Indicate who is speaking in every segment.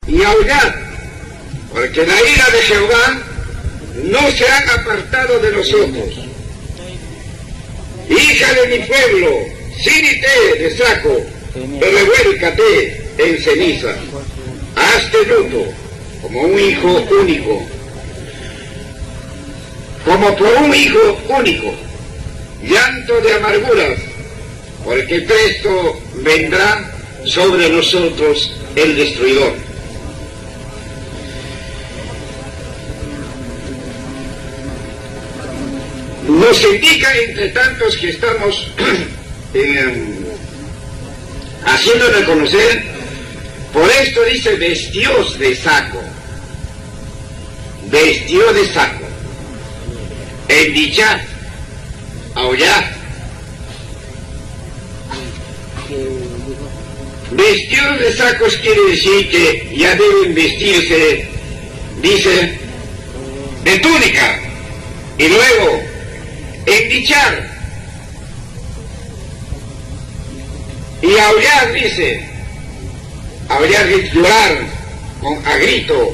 Speaker 1: y aullad, porque la ira de Jehová no se han apartado de nosotros. Hija de mi pueblo, cíñete de saco, revuélcate en ceniza, hazte luto como un hijo único, como por un hijo único, llanto de amarguras, porque presto vendrá sobre nosotros el destruidor. Nos indica, entre tantos que estamos haciendo reconocer, por esto dice vestíos de saco, vestió de saco, endichad, aullad. Vestidos de sacos quiere decir que ya deben vestirse, dice, de túnica, y luego endichar y aullar, dice, aullar es llorar a grito,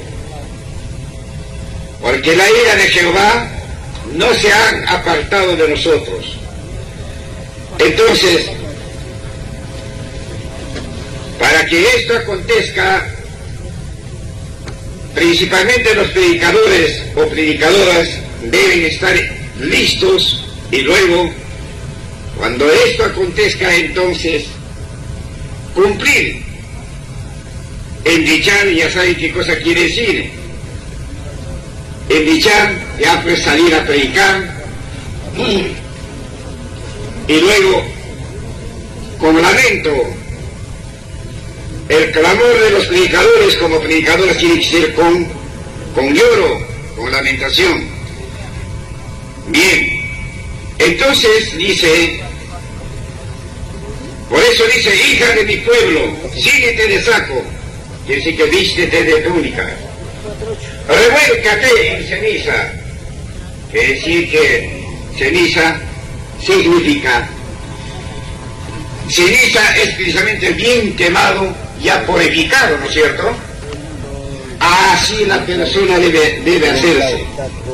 Speaker 1: porque la ira de Jehová no se han apartado de nosotros. Entonces, para que esto acontezca, principalmente los predicadores o predicadoras deben estar listos, y luego, cuando esto acontezca, entonces, cumplir. Endichar, ya saben qué cosa quiere decir. Endichar, ya pues salir a predicar, y luego, con lamento, el clamor de los predicadores como predicadoras tiene que ser con lloro, con lamentación. Bien, entonces dice, por eso dice, hija de mi pueblo, cíñete de saco, quiere decir que vístete de túnica, revuélcate en ceniza, quiere decir que ceniza significa, ceniza es precisamente bien quemado, ya purificado, ¿no es cierto? Así la persona debe hacerse.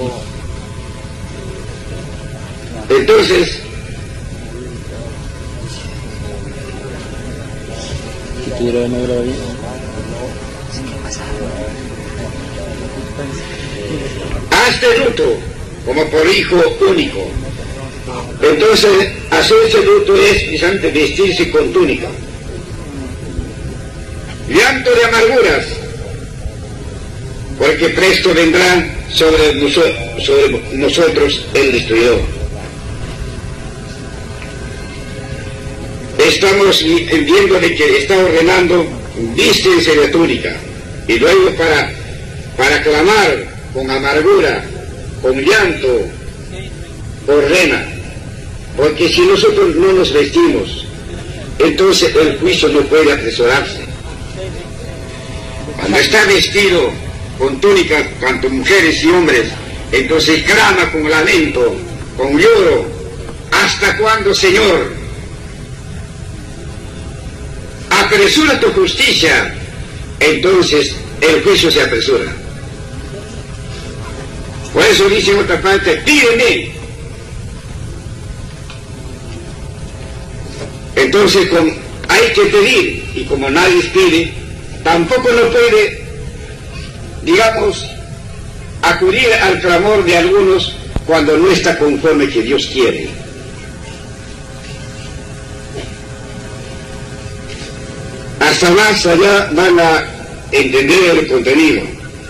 Speaker 1: Entonces, hazte luto como por hijo único. Entonces, hacerse luto es precisamente vestirse con túnica. Llanto de amarguras, porque presto vendrá sobre nosotros el destruidor. Estamos viendo de que está ordenando, vístense de túnica, y luego para clamar con amargura, con llanto, ordena, porque si nosotros no nos vestimos, entonces el juicio no puede apresurarse. Cuando está vestido con túnica, tanto mujeres y hombres, entonces clama con lamento, con lloro. ¿Hasta cuándo, Señor? Apresura tu justicia. Entonces el juicio se apresura. Por eso dice en otra parte, pídeme. Entonces hay que pedir, y como nadie pide, tampoco no puede, digamos, acudir al clamor de algunos cuando no está conforme que Dios quiere. Hasta más allá van a entender el contenido,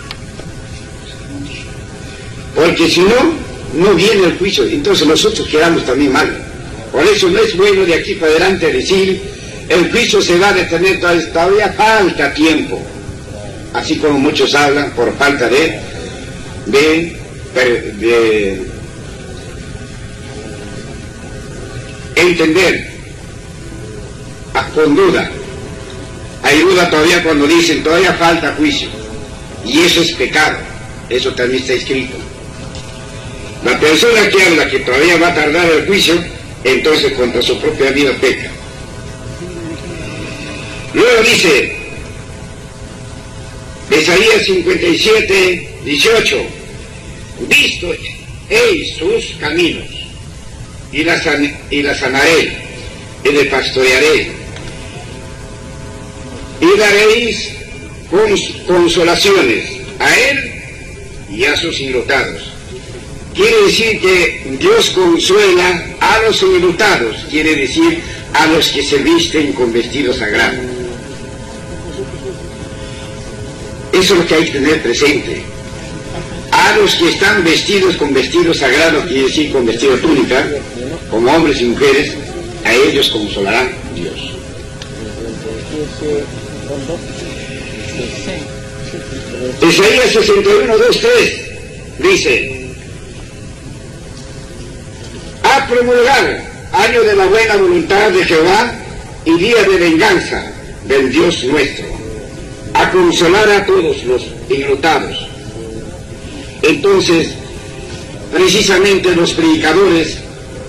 Speaker 1: porque si no viene el juicio, entonces nosotros quedamos también mal. Por eso no es bueno de aquí para adelante decir el juicio se va a detener, todavía falta tiempo, así como muchos hablan por falta de entender con duda. Hay duda todavía cuando dicen todavía falta juicio, y eso es pecado, eso también está escrito. La persona que habla que todavía va a tardar el juicio, entonces contra su propia vida peca. Luego dice, Isaías 57, 18. Visto he sus caminos, y la sanaré, y le pastorearé, y daréis consolaciones a él y a sus enlutados. Quiere decir que Dios consuela a los enlutados, quiere decir a los que se visten con vestidos sagrados. Eso es lo que hay que tener presente. A los que están vestidos con vestidos sagrados, quiere decir con vestido túnica, como hombres y mujeres, a ellos consolará Dios. Isaías 61, 2, 3 dice: a promulgar año de la buena voluntad de Jehová y día de venganza del Dios nuestro, a consolar a todos los enlutados. Entonces, precisamente los predicadores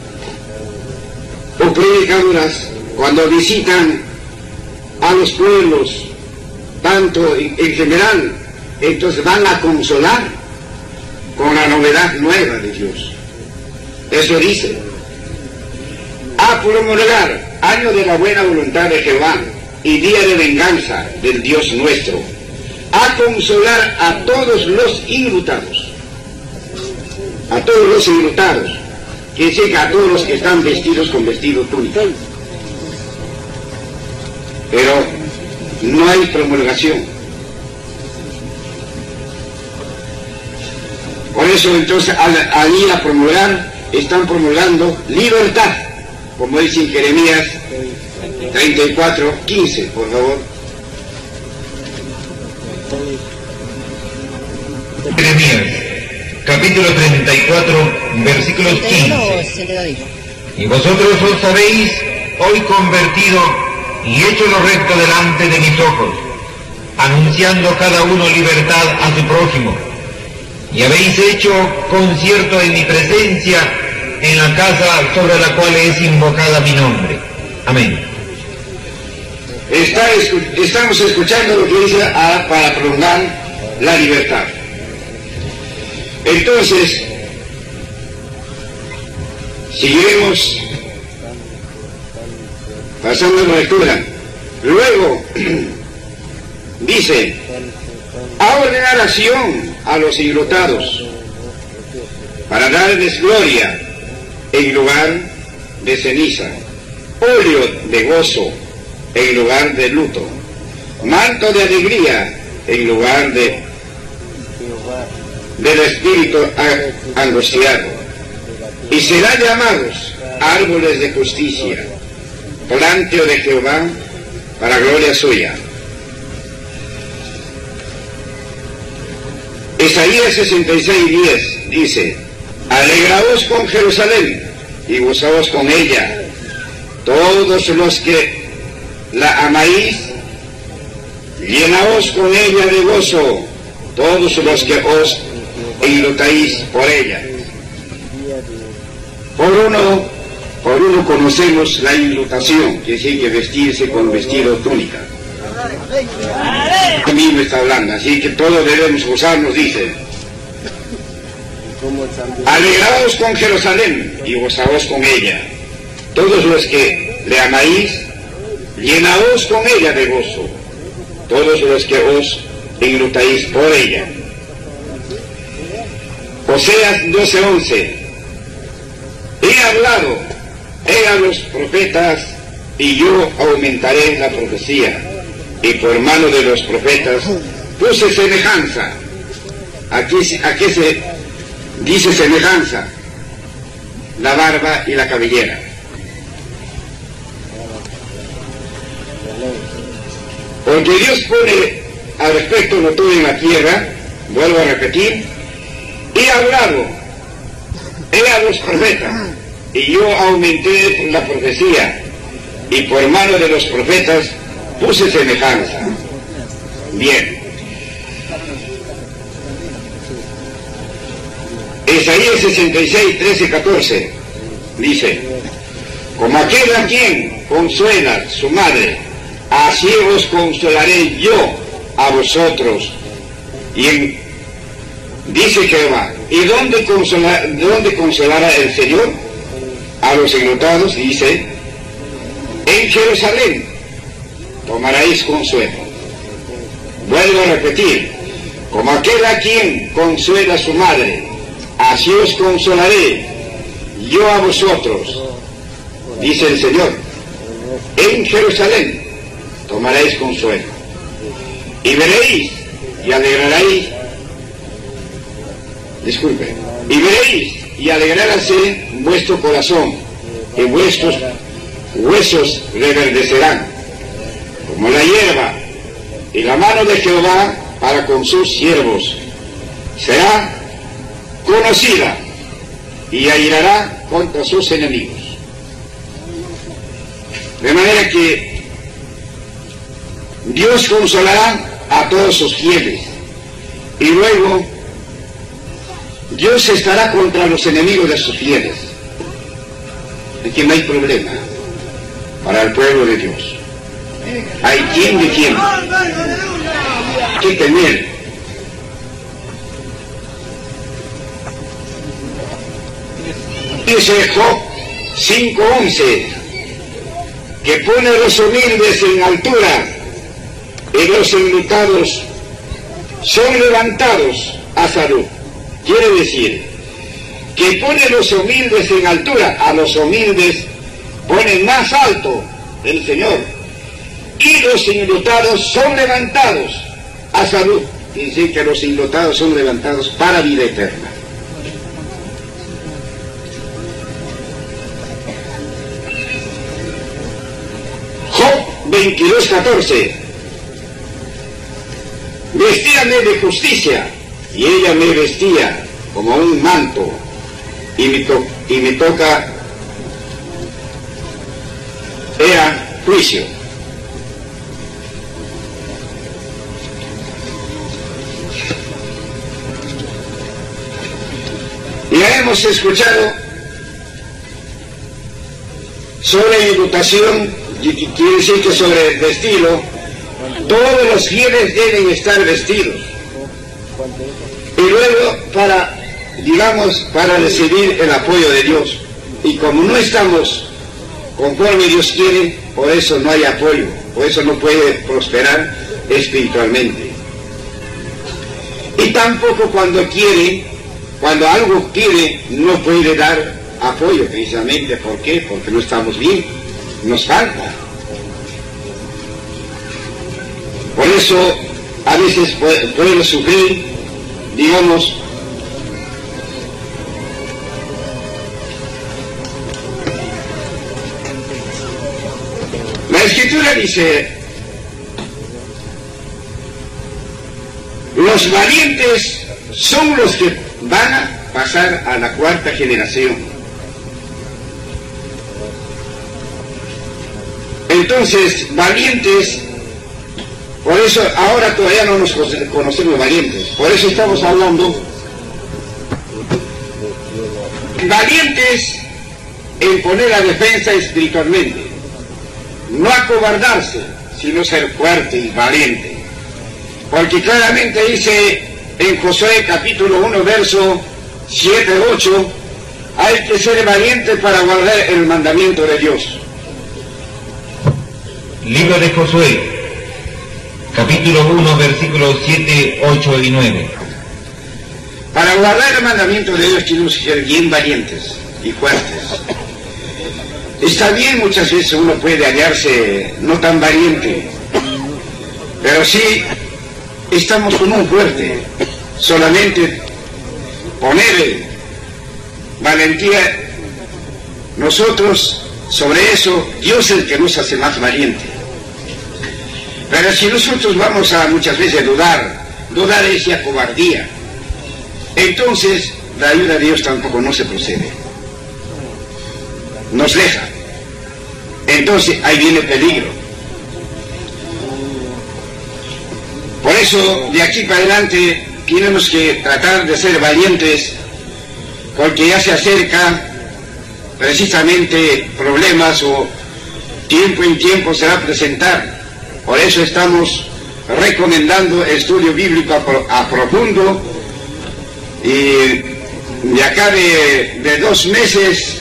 Speaker 1: o predicadoras, cuando visitan a los pueblos, tanto en general, entonces van a consolar con la novedad nueva de Dios. Eso dice: a promulgar año de la buena voluntad de Jehová y día de venganza del Dios nuestro, a consolar a todos los enlutados. A todos los enlutados, quiere decir que a todos los que están vestidos con vestido túnico. Pero no hay promulgación. Por eso entonces al ir a promulgar, están promulgando libertad, como dice en Jeremías 34, 15, por favor.
Speaker 2: Jeremías, capítulo 34, versículos 15. Y vosotros os habéis hoy convertido y hecho lo recto delante de mis ojos, anunciando cada uno libertad a su prójimo, y habéis hecho concierto en mi presencia en la casa sobre la cual es invocada mi nombre. Amén.
Speaker 1: Estamos escuchando lo que dice para prolongar la libertad. Entonces, seguiremos pasando la lectura. Luego dice: a ordenar acción a los enlutados, para darles gloria en lugar de ceniza, óleo de gozo en lugar de luto, manto de alegría en lugar del espíritu angustiado, y serán llamados árboles de justicia, planteo de Jehová para gloria suya. Isaías 66, 10 dice: alegraos con Jerusalén y gozaos con ella, todos los que la amáis, llenaos con ella de gozo, todos los que os enlutáis por ella. Por uno conocemos la enlutación, que decir que vestirse con vestido túnica. A mí me está hablando, así que todos debemos gozarnos, dice: alegraos con Jerusalén y gozaos con ella, todos los que le amáis, llenaos con ella de gozo, todos los que os enlutáis por ella. Oseas 12:11: he hablado, a los profetas, y yo aumentaré la profecía, y por mano de los profetas puse semejanza. ¿A qué se dice semejanza? La barba y la cabellera. Porque Dios pone al respecto lo todo en la tierra, vuelvo a repetir, he hablado, a los profetas, y yo aumenté la profecía, y por mano de los profetas puse semejanza. Bien. Isaías 66, 13, 14 dice: como aquel a quien consuela su madre, así os consolaré yo a vosotros, Dice Jehová, ¿y dónde consolará el Señor a los enlutados? Dice, en Jerusalén tomaréis consuelo. Vuelvo a repetir, como aquel a quien consuela a su madre, así os consolaré yo a vosotros, dice el Señor. En Jerusalén tomaréis consuelo, y veréis y alegraréis, y veréis y alegraráse vuestro corazón, y vuestros huesos reverdecerán como la hierba, y la mano de Jehová para con sus siervos será conocida, y airará contra sus enemigos. De manera que Dios consolará a todos sus fieles, y luego Dios estará contra los enemigos de sus fieles. Aquí no hay problema para el pueblo de Dios. Hay quien de quien que temer. Dice Job 5:11, que pone a los humildes en altura y los enlutados son levantados a salud. Quiere decir que pone a los humildes en altura, a los humildes pone más alto el Señor, y los enlutados son levantados a salud. Quiere decir que los enlutados son levantados para vida eterna. Job 22:14, vestíame de justicia, y ella me vestía como un manto, y mi toca era juicio. Ya hemos escuchado sobre enlutación, quiere decir que sobre el vestido, todos los fieles deben estar vestidos. Y luego para recibir el apoyo de Dios. Y como no estamos conforme Dios quiere, por eso no hay apoyo, por eso no puede prosperar espiritualmente. Y tampoco cuando algo quiere, no puede dar apoyo, precisamente. ¿Por qué? Porque no estamos bien, nos falta. Por eso a veces puede sufrir, digamos, la Escritura dice, los valientes son los que van a pasar a la cuarta generación. Entonces, valientes, por eso ahora todavía no nos conocemos valientes, por eso estamos hablando valientes en poner la defensa espiritualmente, no acobardarse, sino ser fuerte y valiente, porque claramente dice en Josué capítulo 1 verso 7-8, hay que ser valiente para guardar el mandamiento de Dios.
Speaker 2: Libro de Josué, capítulo 1, versículos 7, 8 y 9.
Speaker 1: Para guardar el mandamiento de Dios tenemos que ser bien valientes y fuertes. Está bien, muchas veces uno puede hallarse no tan valiente, pero sí estamos con un fuerte. Solamente poner valentía nosotros, sobre eso Dios es el que nos hace más valiente. Pero si nosotros vamos a muchas veces dudar es ya cobardía, entonces la ayuda de Dios tampoco no se procede, nos deja. Entonces ahí viene el peligro. Por eso de aquí para adelante tenemos que tratar de ser valientes, porque ya se acerca precisamente problemas, o tiempo en tiempo se va a presentar. Por eso estamos recomendando estudio bíblico a profundo, y de acá de 2 meses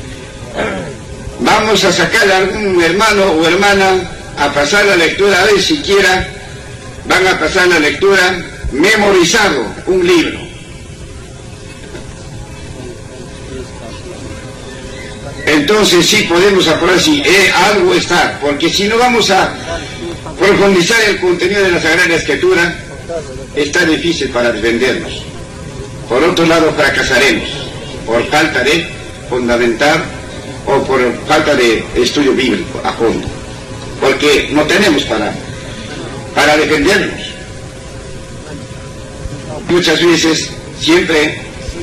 Speaker 1: vamos a sacar a algún hermano o hermana a pasar la lectura, a ver siquiera van a pasar la lectura memorizado un libro. Entonces sí podemos aprobar si algo está, porque si no vamos a profundizar el contenido de la Sagrada Escritura, está difícil para defendernos. Por otro lado, fracasaremos por falta de fundamentar o por falta de estudio bíblico a fondo, porque no tenemos para defendernos. Muchas veces, siempre,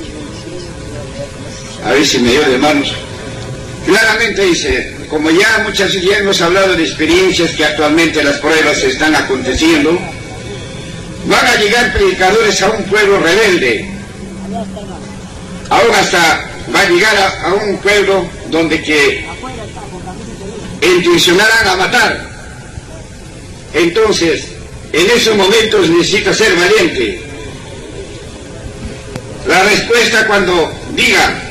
Speaker 1: a ver si me dio de manos, claramente dice, como ya muchas veces ya hemos hablado de experiencias que actualmente las pruebas están aconteciendo, van a llegar predicadores a un pueblo rebelde, aún hasta va a llegar a un pueblo donde que intencionarán a matar. Entonces, en esos momentos necesita ser valiente. La respuesta cuando diga,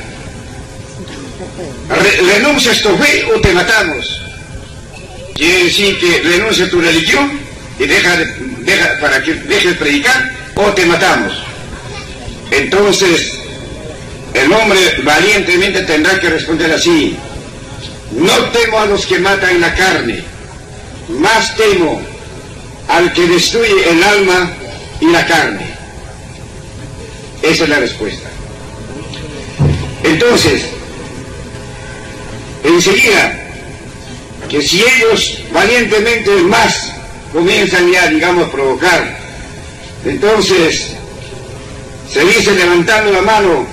Speaker 1: renuncias tu fe o te matamos, quiere decir que renuncia tu religión y deja para que dejes de predicar, o te matamos. Entonces el hombre valientemente tendrá que responder así: no temo a los que matan la carne, más temo al que destruye el alma y la carne. Esa es la respuesta. Entonces, enseguida, que si ellos valientemente más comienzan ya, digamos, a provocar, entonces se dice levantando la mano: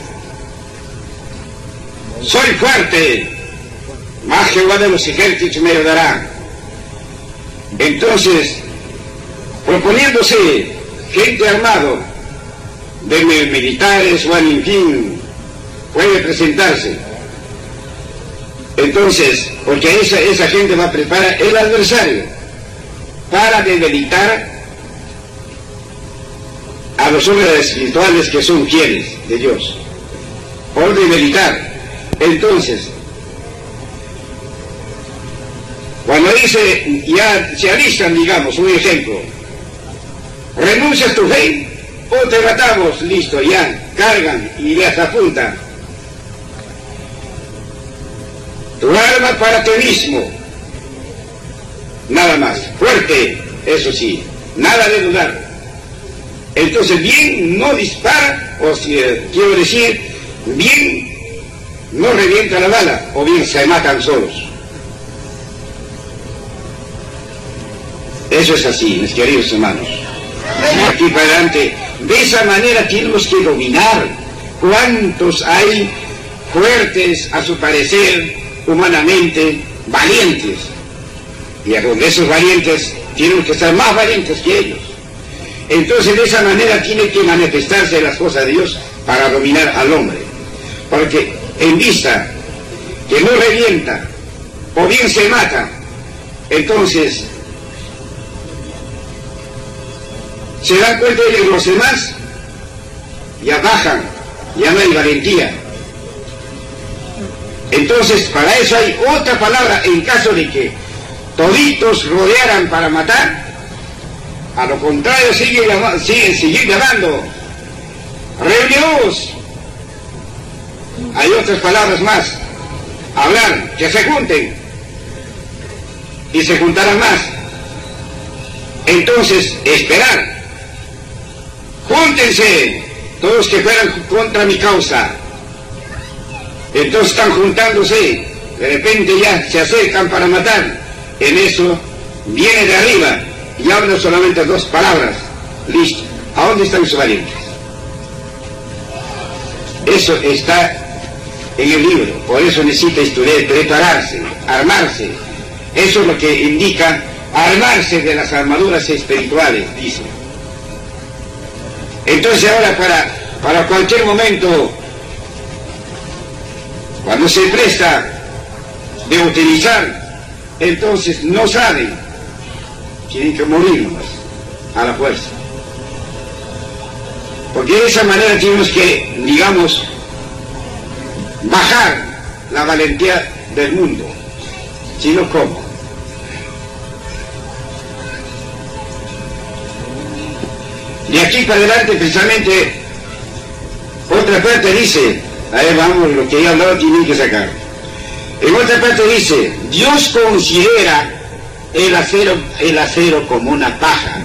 Speaker 1: soy fuerte, más Jehová de los ejércitos me ayudará. Entonces, proponiéndose gente armado, de militares o en fin, puede presentarse. Entonces, porque esa gente va a preparar el adversario para debilitar a los hombres espirituales que son fieles de Dios, por debilitar. Entonces, cuando dice, ya se alistan, digamos, un ejemplo, renuncias tu fe o te matamos, listo, ya, cargan y les apuntan. Tu arma para ti mismo, nada más, fuerte, eso sí, nada de dudar. Entonces, bien no dispara, o si quiero decir, bien no revienta la bala, o bien se matan solos. Eso es así, mis queridos hermanos. Aquí para adelante, de esa manera tenemos que dominar. ¿Cuántos hay fuertes a su parecer, humanamente, valientes? Y a donde esos valientes tienen que ser más valientes que ellos. Entonces de esa manera tiene que manifestarse las cosas de Dios para dominar al hombre. Porque en vista que no revienta o bien se mata, entonces se dan cuenta de que los demás ya bajan, ya no hay valentía. Entonces para eso hay otra palabra, en caso de que toditos rodearan para matar, a lo contrario siguen llamando: reunidos. Hay otras palabras más, hablar, que se junten, y se juntarán más. Entonces, esperar. Júntense, todos que fueran contra mi causa. Entonces están juntándose, de repente ya se acercan para matar. En eso viene de arriba y habla solamente 2 palabras. Listo. ¿A dónde están sus valientes? Eso está en el libro. Por eso necesita estudiar, prepararse, armarse. Eso es lo que indica armarse de las armaduras espirituales, dice. Entonces ahora para cualquier momento, cuando se presta de utilizar, entonces no saben, tienen que morir nomás. a la fuerza. Porque de esa manera tenemos que, digamos, bajar la valentía del mundo. Si no, ¿cómo? De aquí para adelante, precisamente, otra parte dice, ahí vamos, lo que ya hablaba tienen que sacar. En otra parte dice, Dios considera el acero como una paja.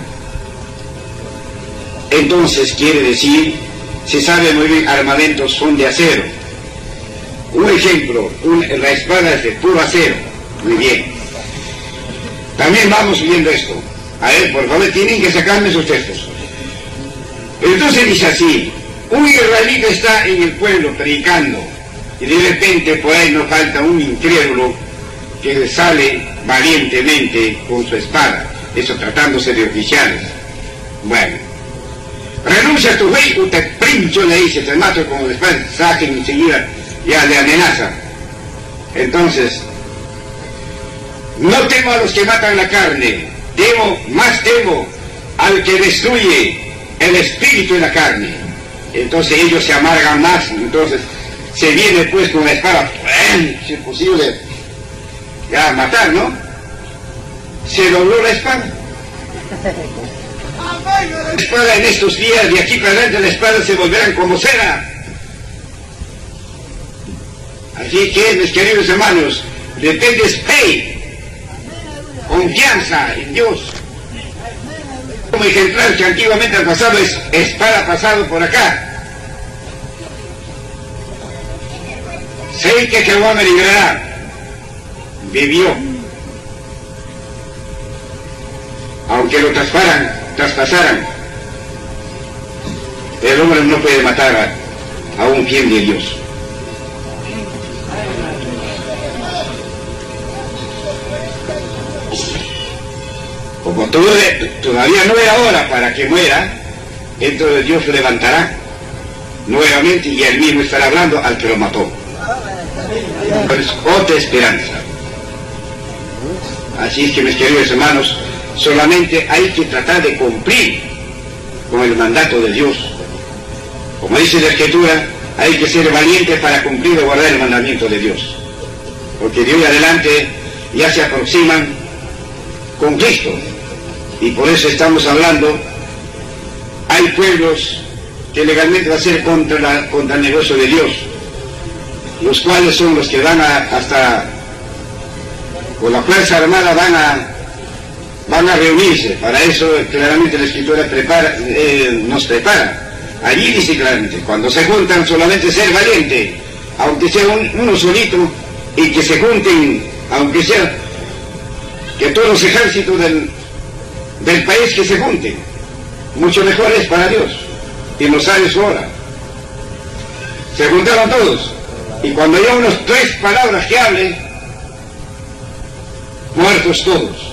Speaker 1: Entonces quiere decir, se sabe muy bien, armamentos son de acero. Un ejemplo, la espada es de puro acero. Muy bien. También vamos viendo esto. A ver, por favor, tienen que sacarme esos textos. Entonces dice así, un israelita está en el pueblo predicando y de repente por ahí no falta un incrédulo que sale valientemente con su espada, eso tratándose de oficiales. Bueno, renuncia a tu rey o te princho, le dice, te mato con la espada, saquen enseguida, ya le amenaza. Entonces, no temo a los que matan la carne, más temo al que destruye el espíritu y la carne. Entonces ellos se amargan más, entonces se viene pues con la espada, si es posible, ya matar, ¿no? Se dobló la espada. La espada en estos días, de aquí para adelante, la espada se volverán como cera. Así que, mis queridos hermanos, depende fe, confianza en Dios. Como ejemplar que antiguamente al pasado es espada pasado por acá. Sé que Jehová me librará. Vivió. Aunque lo traspasaran, el hombre no puede matar a un fiel de Dios. Como todavía no era hora para que muera, entonces Dios lo levantará nuevamente y él mismo estará hablando al que lo mató. Es otra esperanza. Así es que, mis queridos hermanos, solamente hay que tratar de cumplir con el mandato de Dios. Como dice la Escritura, hay que ser valientes para cumplir y guardar el mandamiento de Dios. Porque de hoy adelante ya se aproximan con Cristo. Y por eso estamos hablando, hay pueblos que legalmente va a ser contra el negocio de Dios, los cuales son los que van hasta con la fuerza armada van a reunirse. Para eso claramente la Escritura nos prepara. Allí dice claramente, cuando se juntan solamente ser valiente, aunque sea uno solito, y que se junten, aunque sea que todos los ejércitos del país que se junten, mucho mejor es para Dios, y no sabe su hora. Se juntaron todos, y cuando haya unos 3 palabras que hablen, muertos todos.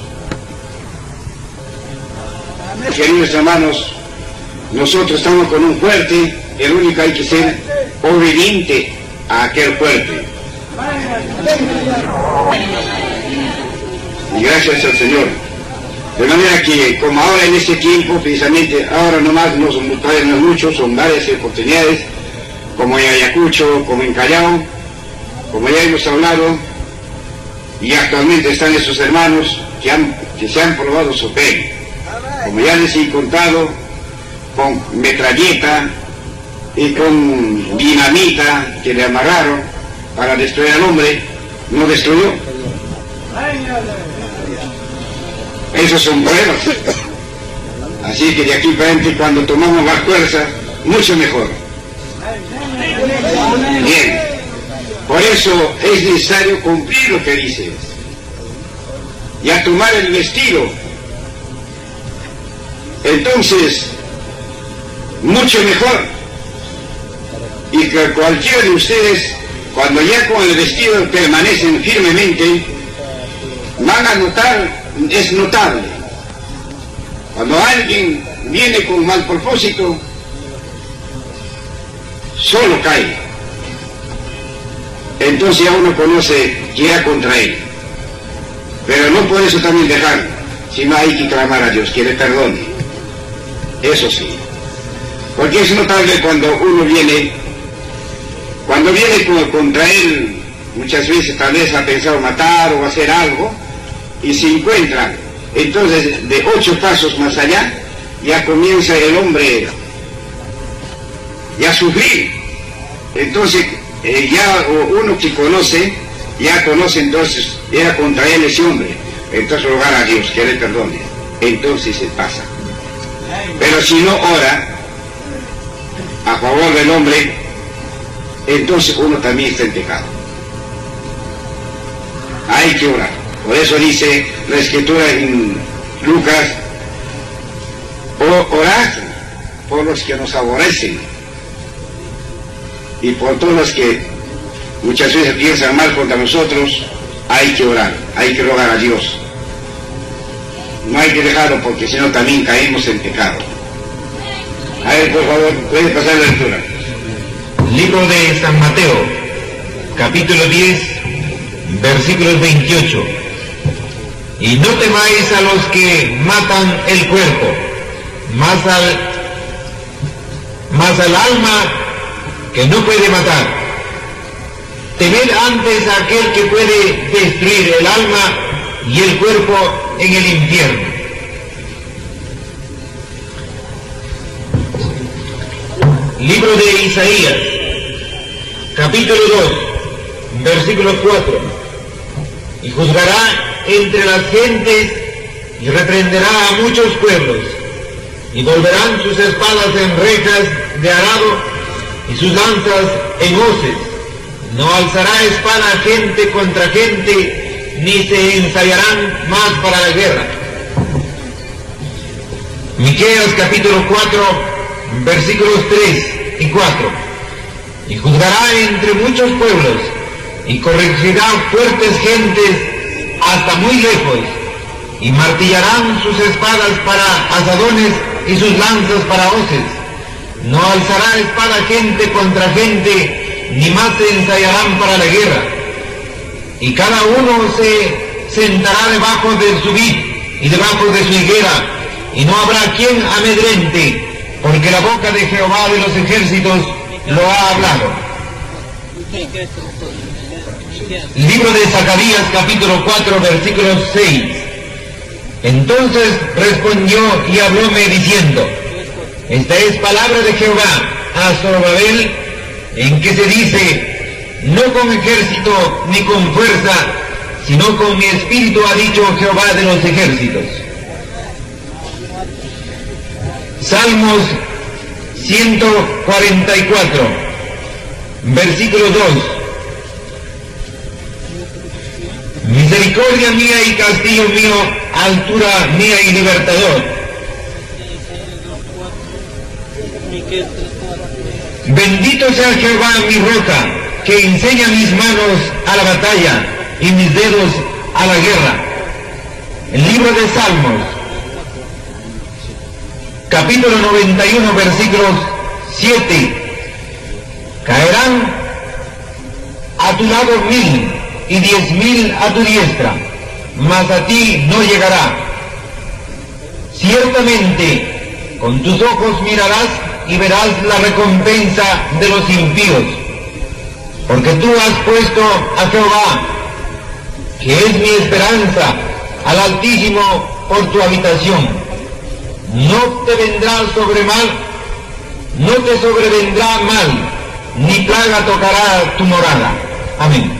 Speaker 1: Queridos hermanos, nosotros estamos con un fuerte, el único hay que ser obediente a aquel fuerte. Y gracias al Señor. De manera que, como ahora en este tiempo, precisamente, ahora nomás no son muchos, son varias oportunidades, como en Ayacucho, como en Callao, como ya hemos hablado, y actualmente están esos hermanos que se han probado su fe. Como ya les he contado, con metralleta y con dinamita que le amarraron para destruir al hombre, no destruyó. Esos son pruebas. Así que de aquí para adelante, cuando tomamos más fuerza, mucho mejor. Bien. Por eso es necesario cumplir lo que dices. Y a tomar el vestido. Entonces, mucho mejor. Y que cualquiera de ustedes, cuando ya con el vestido permanecen firmemente, van a notar, es notable. Cuando alguien viene con mal propósito, solo cae. Entonces ya uno conoce que era contra él. Pero no por eso también dejarlo, sino hay que clamar a Dios, que le perdone. eso sí. Porque es notable cuando uno viene contra él, muchas veces tal vez ha pensado matar o hacer algo, y se encuentra, entonces de 8 pasos más allá, ya comienza el hombre ya a sufrir. Entonces ya uno que conoce, ya conoce, entonces era contra él ese hombre, entonces rogar a Dios que le perdone, entonces se pasa. Pero si no ora a favor del hombre, entonces uno también está en pecado. Hay que orar. Por eso dice la Escritura en Lucas: orad por los que nos aborrecen y por todos los que muchas veces piensan mal contra nosotros. Hay que orar, hay que rogar a Dios. No hay que dejarlo, porque si no también caemos en pecado. A ver, por favor, puede pasar la lectura.
Speaker 2: Libro de San Mateo, capítulo 10, versículos 28. Y no temáis a los que matan el cuerpo, mas al alma que no puede matar. Temed antes a aquel que puede destruir el alma y el cuerpo en el infierno. Libro de Isaías, capítulo 2, versículo 4. Y juzgará entre las gentes y reprenderá a muchos pueblos, y volverán sus espadas en rejas de arado y sus lanzas en hoces. No alzará espada gente contra gente, ni se ensayarán más para la guerra. Miqueas capítulo 4, versículos 3 y 4. Y juzgará entre muchos pueblos, y corregirá fuertes gentes hasta muy lejos, y martillarán sus espadas para asadones y sus lanzas para hoces. No alzará espada gente contra gente, ni más se ensayarán para la guerra. Y cada uno se sentará debajo de su vid y debajo de su higuera, y no habrá quien amedrente, porque la boca de Jehová de los ejércitos lo ha hablado. Libro de Zacarías capítulo 4 versículo 6. Entonces respondió y hablóme diciendo: esta es palabra de Jehová a Zorobabel, en que se dice: no con ejército ni con fuerza, sino con mi espíritu, ha dicho Jehová de los ejércitos. Salmos 144, versículo 2. Misericordia mía y castillo mío, altura mía y libertador. Bendito sea Jehová mi roca, que enseña mis manos a la batalla y mis dedos a la guerra. El libro de Salmos, capítulo 91, versículos 7. Caerán a tu lado 1000 y 10.000 a tu diestra, mas a ti no llegará. Ciertamente con tus ojos mirarás y verás la recompensa de los impíos, porque tú has puesto a Jehová, que es mi esperanza, al Altísimo por tu habitación. No te vendrá no te sobrevendrá mal, ni plaga tocará tu morada. Amén.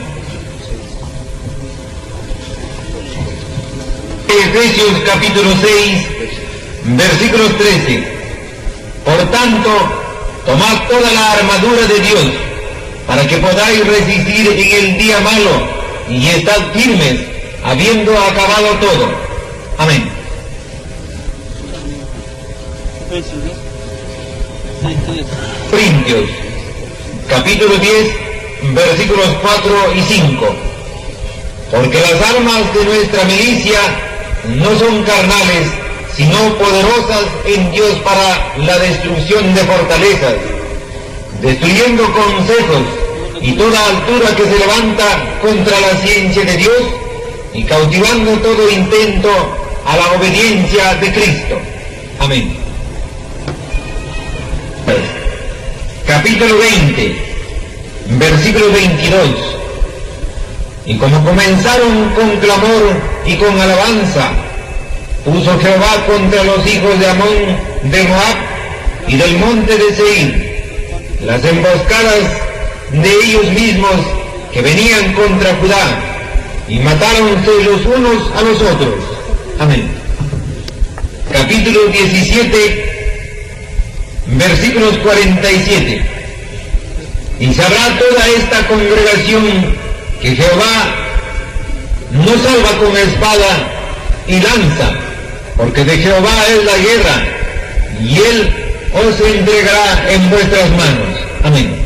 Speaker 2: Efesios capítulo 6, versículos 13. Por tanto, tomad toda la armadura de Dios, para que podáis resistir en el día malo, y estad firmes, habiendo acabado todo. Amén. Corintios, capítulo 10, versículos 4 y 5. Porque las armas de nuestra milicia no son carnales, sino poderosas en Dios para la destrucción de fortalezas, destruyendo consejos y toda altura que se levanta contra la ciencia de Dios, y cautivando todo intento a la obediencia de Cristo. Amén. capítulo 20, versículo 22. Y como comenzaron con clamor y con alabanza, puso Jehová contra los hijos de Amón, de Moab y del monte de Seir las emboscadas de ellos mismos que venían contra Judá, y mataronse los unos a los otros. Amén. Capítulo 17, versículos 47. Y sabrá toda esta congregación que Jehová no salva con espada y lanza, porque de Jehová es la guerra, y él os entregará en vuestras manos. Amén.